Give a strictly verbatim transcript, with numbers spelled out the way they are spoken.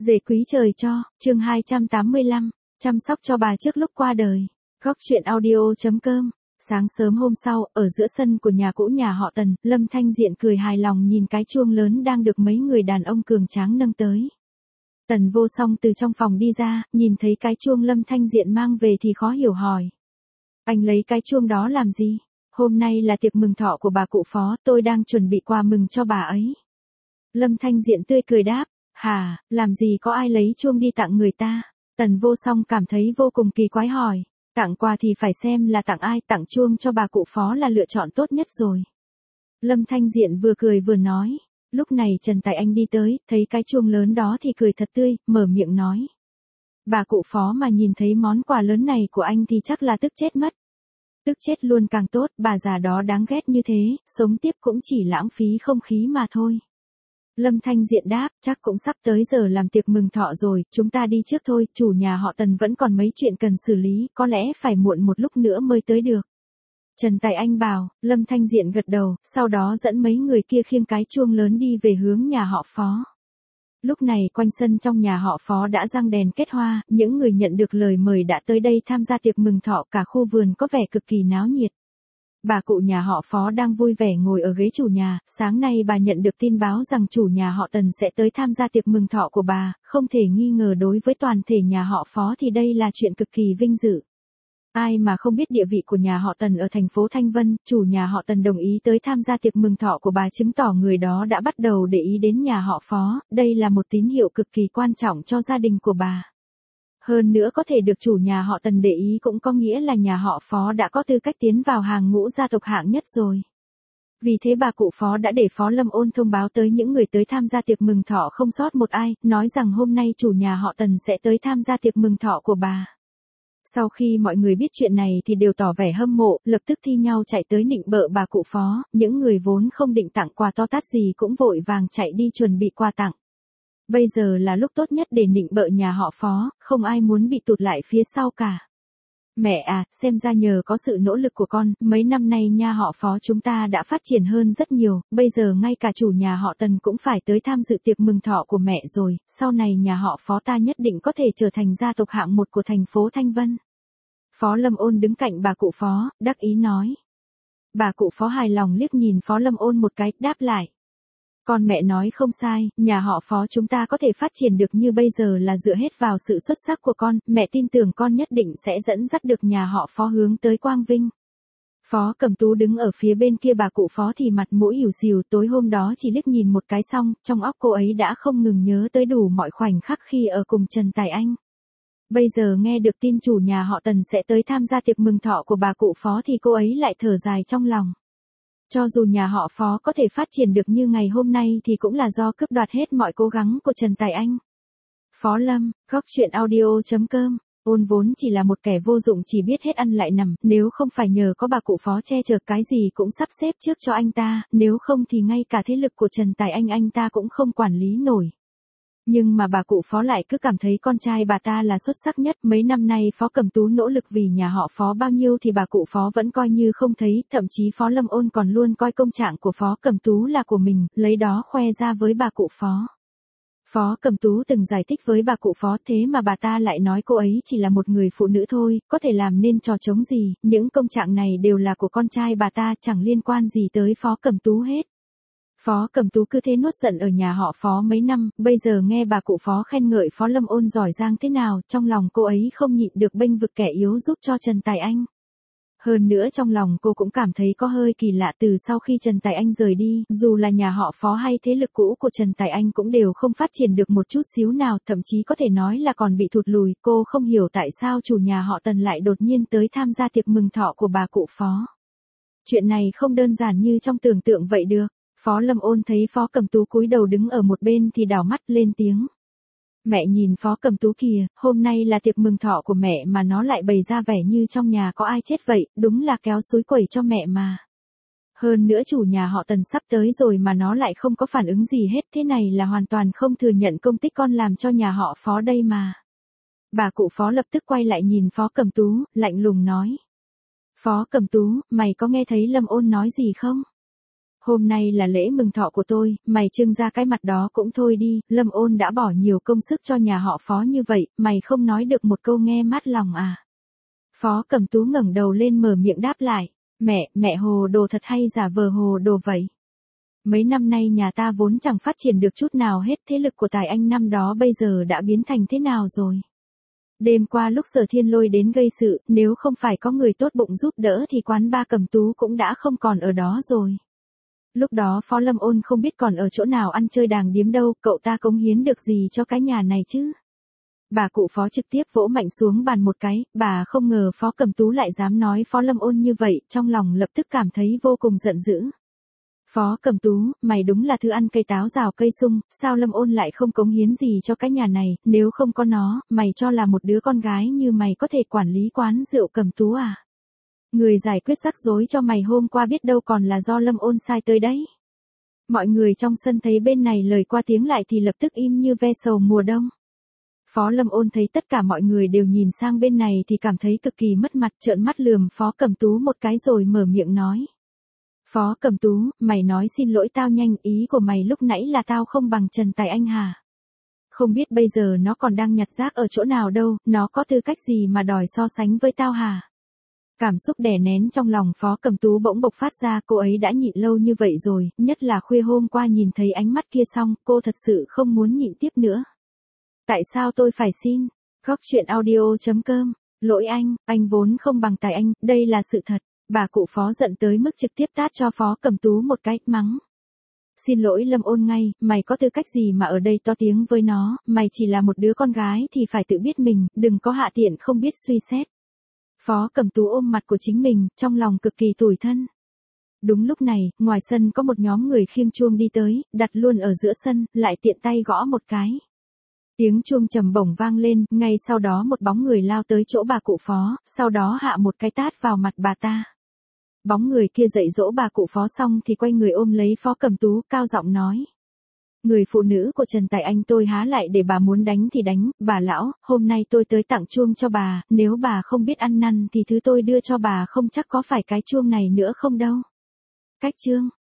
Dề quý trời cho, chương hai trăm tám mươi lăm, chăm sóc cho bà trước lúc qua đời. Góc truyện audio.com. Sáng sớm hôm sau, ở giữa sân của nhà cũ nhà họ Tần, Lâm Thanh Diện cười hài lòng nhìn cái chuông lớn đang được mấy người đàn ông cường tráng nâng tới. Tần Vô Song từ trong phòng đi ra, nhìn thấy cái chuông Lâm Thanh Diện mang về thì khó hiểu hỏi. Anh lấy cái chuông đó làm gì? Hôm nay là tiệc mừng thọ của bà cụ Phó, tôi đang chuẩn bị quà mừng cho bà ấy. Lâm Thanh Diện tươi cười đáp. Hả, làm gì có ai lấy chuông đi tặng người ta? Tần Vô Song cảm thấy vô cùng kỳ quái hỏi. Tặng quà thì phải xem là tặng ai, tặng chuông cho bà cụ Phó là lựa chọn tốt nhất rồi. Lâm Thanh Diện vừa cười vừa nói. Lúc này Trần Tài Anh đi tới, thấy cái chuông lớn đó thì cười thật tươi, mở miệng nói. Bà cụ Phó mà nhìn thấy món quà lớn này của anh thì chắc là tức chết mất. Tức chết luôn càng tốt, bà già đó đáng ghét như thế, sống tiếp cũng chỉ lãng phí không khí mà thôi. Lâm Thanh Diện đáp, chắc cũng sắp tới giờ làm tiệc mừng thọ rồi, chúng ta đi trước thôi, chủ nhà họ Tần vẫn còn mấy chuyện cần xử lý, có lẽ phải muộn một lúc nữa mới tới được. Trần Tài Anh bảo, Lâm Thanh Diện gật đầu, sau đó dẫn mấy người kia khiêng cái chuông lớn đi về hướng nhà họ Phó. Lúc này quanh sân trong nhà họ Phó đã răng đèn kết hoa, những người nhận được lời mời đã tới đây tham gia tiệc mừng thọ, cả khu vườn có vẻ cực kỳ náo nhiệt. Bà cụ nhà họ Phó đang vui vẻ ngồi ở ghế chủ nhà, sáng nay bà nhận được tin báo rằng chủ nhà họ Tần sẽ tới tham gia tiệc mừng thọ của bà, không thể nghi ngờ đối với toàn thể nhà họ Phó thì đây là chuyện cực kỳ vinh dự. Ai mà không biết địa vị của nhà họ Tần ở thành phố Thanh Vân, chủ nhà họ Tần đồng ý tới tham gia tiệc mừng thọ của bà chứng tỏ người đó đã bắt đầu để ý đến nhà họ Phó, đây là một tín hiệu cực kỳ quan trọng cho gia đình của bà. Hơn nữa có thể được chủ nhà họ Tần để ý cũng có nghĩa là nhà họ Phó đã có tư cách tiến vào hàng ngũ gia tộc hạng nhất rồi. Vì thế bà cụ Phó đã để Phó Lâm Ôn thông báo tới những người tới tham gia tiệc mừng thọ không sót một ai, nói rằng hôm nay chủ nhà họ Tần sẽ tới tham gia tiệc mừng thọ của bà. Sau khi mọi người biết chuyện này thì đều tỏ vẻ hâm mộ, lập tức thi nhau chạy tới nịnh bợ bà cụ Phó, những người vốn không định tặng quà to tát gì cũng vội vàng chạy đi chuẩn bị quà tặng. Bây giờ là lúc tốt nhất để nịnh bợ nhà họ Phó, không ai muốn bị tụt lại phía sau cả. Mẹ à, xem ra nhờ có sự nỗ lực của con, mấy năm nay nhà họ Phó chúng ta đã phát triển hơn rất nhiều, bây giờ ngay cả chủ nhà họ Tần cũng phải tới tham dự tiệc mừng thọ của mẹ rồi, sau này nhà họ Phó ta nhất định có thể trở thành gia tộc hạng một của thành phố Thanh Vân. Phó Lâm Ôn đứng cạnh bà cụ Phó, đắc ý nói. Bà cụ Phó hài lòng liếc nhìn Phó Lâm Ôn một cái, đáp lại. Con mẹ nói không sai, nhà họ Phó chúng ta có thể phát triển được như bây giờ là dựa hết vào sự xuất sắc của con, mẹ tin tưởng con nhất định sẽ dẫn dắt được nhà họ Phó hướng tới quang vinh. Phó Cẩm Tú đứng ở phía bên kia bà cụ Phó thì mặt mũi ỉu xìu, tối hôm đó chỉ liếc nhìn một cái xong, trong óc cô ấy đã không ngừng nhớ tới đủ mọi khoảnh khắc khi ở cùng Trần Tài Anh. Bây giờ nghe được tin chủ nhà họ Tần sẽ tới tham gia tiệc mừng thọ của bà cụ Phó thì cô ấy lại thở dài trong lòng. Cho dù nhà họ Phó có thể phát triển được như ngày hôm nay thì cũng là do cướp đoạt hết mọi cố gắng của Trần Tài Anh. Phó Lâm, góc truyện audio.com. Ôn vốn chỉ là một kẻ vô dụng chỉ biết hết ăn lại nằm, nếu không phải nhờ có bà cụ Phó che chở cái gì cũng sắp xếp trước cho anh ta, nếu không thì ngay cả thế lực của Trần Tài Anh anh ta cũng không quản lý nổi. Nhưng mà bà cụ Phó lại cứ cảm thấy con trai bà ta là xuất sắc nhất, mấy năm nay Phó Cẩm Tú nỗ lực vì nhà họ Phó bao nhiêu thì bà cụ Phó vẫn coi như không thấy, thậm chí Phó Lâm Ôn còn luôn coi công trạng của Phó Cẩm Tú là của mình, lấy đó khoe ra với bà cụ Phó. Phó Cẩm Tú từng giải thích với bà cụ Phó thế mà bà ta lại nói cô ấy chỉ là một người phụ nữ thôi, có thể làm nên trò trống gì, những công trạng này đều là của con trai bà ta, chẳng liên quan gì tới Phó Cẩm Tú hết. Phó Cẩm Tú cứ thế nuốt giận ở nhà họ Phó mấy năm, bây giờ nghe bà cụ Phó khen ngợi Phó Lâm Ôn giỏi giang thế nào, trong lòng cô ấy không nhịn được bênh vực kẻ yếu giúp cho Trần Tài Anh. Hơn nữa trong lòng cô cũng cảm thấy có hơi kỳ lạ, từ sau khi Trần Tài Anh rời đi, dù là nhà họ Phó hay thế lực cũ của Trần Tài Anh cũng đều không phát triển được một chút xíu nào, thậm chí có thể nói là còn bị thụt lùi, cô không hiểu tại sao chủ nhà họ Tần lại đột nhiên tới tham gia tiệc mừng thọ của bà cụ Phó. Chuyện này không đơn giản như trong tưởng tượng vậy được. Phó Lâm Ôn thấy Phó Cẩm Tú cúi đầu đứng ở một bên thì đảo mắt lên tiếng. Mẹ nhìn Phó Cẩm Tú kìa, hôm nay là tiệc mừng thọ của mẹ mà nó lại bày ra vẻ như trong nhà có ai chết vậy, đúng là kéo xúi quẩy cho mẹ mà. Hơn nữa chủ nhà họ Tần sắp tới rồi mà nó lại không có phản ứng gì hết, thế này là hoàn toàn không thừa nhận công tích con làm cho nhà họ Phó đây mà. Bà cụ Phó lập tức quay lại nhìn Phó Cẩm Tú, lạnh lùng nói. Phó Cẩm Tú, mày có nghe thấy Lâm Ôn nói gì không? Hôm nay là lễ mừng thọ của tôi, mày trưng ra cái mặt đó cũng thôi đi, Lâm Ôn đã bỏ nhiều công sức cho nhà họ Phó như vậy, mày không nói được một câu nghe mát lòng à. Phó Cẩm Tú ngẩng đầu lên mở miệng đáp lại, mẹ, mẹ hồ đồ thật hay giả vờ hồ đồ vậy? Mấy năm nay nhà ta vốn chẳng phát triển được chút nào hết, thế lực của Tài Anh năm đó bây giờ đã biến thành thế nào rồi? Đêm qua lúc Sở Thiên Lôi đến gây sự, nếu không phải có người tốt bụng giúp đỡ thì quán ba Cẩm Tú cũng đã không còn ở đó rồi. Lúc đó Phó Lâm Ôn không biết còn ở chỗ nào ăn chơi đàng điếm đâu, cậu ta cống hiến được gì cho cái nhà này chứ? Bà cụ Phó trực tiếp vỗ mạnh xuống bàn một cái, bà không ngờ Phó Cẩm Tú lại dám nói Phó Lâm Ôn như vậy, trong lòng lập tức cảm thấy vô cùng giận dữ. Phó Cẩm Tú, mày đúng là thứ ăn cây táo rào cây sung, sao Lâm Ôn lại không cống hiến gì cho cái nhà này, nếu không có nó, mày cho là một đứa con gái như mày có thể quản lý quán rượu Cẩm Tú à? Người giải quyết rắc rối cho mày hôm qua biết đâu còn là do Lâm Ôn sai tới đấy. Mọi người trong sân thấy bên này lời qua tiếng lại thì lập tức im như ve sầu mùa đông. Phó Lâm Ôn thấy tất cả mọi người đều nhìn sang bên này thì cảm thấy cực kỳ mất mặt, trợn mắt lườm Phó Cẩm Tú một cái rồi mở miệng nói. Phó Cẩm Tú, mày nói xin lỗi tao nhanh, ý của mày lúc nãy là tao không bằng Trần Tài Anh hả? Không biết bây giờ nó còn đang nhặt rác ở chỗ nào đâu, nó có tư cách gì mà đòi so sánh với tao hả? Cảm xúc đè nén trong lòng Phó Cẩm Tú bỗng bộc phát ra, cô ấy đã nhịn lâu như vậy rồi, nhất là khuya hôm qua nhìn thấy ánh mắt kia xong, cô thật sự không muốn nhịn tiếp nữa. Tại sao tôi phải xin? Góc truyện audio chấm com, lỗi anh, anh vốn không bằng Tài Anh, đây là sự thật. Bà cụ Phó giận tới mức trực tiếp tát cho Phó Cẩm Tú một cái, mắng. Xin lỗi Lâm Ôn ngay, mày có tư cách gì mà ở đây to tiếng với nó, mày chỉ là một đứa con gái thì phải tự biết mình, đừng có hạ tiện không biết suy xét. Phó Cẩm Tú ôm mặt của chính mình, trong lòng cực kỳ tủi thân. Đúng lúc này, ngoài sân có một nhóm người khiêng chuông đi tới, đặt luôn ở giữa sân, lại tiện tay gõ một cái. Tiếng chuông trầm bổng vang lên, ngay sau đó một bóng người lao tới chỗ bà cụ Phó, sau đó hạ một cái tát vào mặt bà ta. Bóng người kia dạy dỗ bà cụ Phó xong thì quay người ôm lấy Phó Cẩm Tú, cao giọng nói. Người phụ nữ của Trần Tài Anh tôi há lại để bà muốn đánh thì đánh, bà lão, hôm nay tôi tới tặng chuông cho bà, nếu bà không biết ăn năn thì thứ tôi đưa cho bà không chắc có phải cái chuông này nữa không đâu. Cách chương.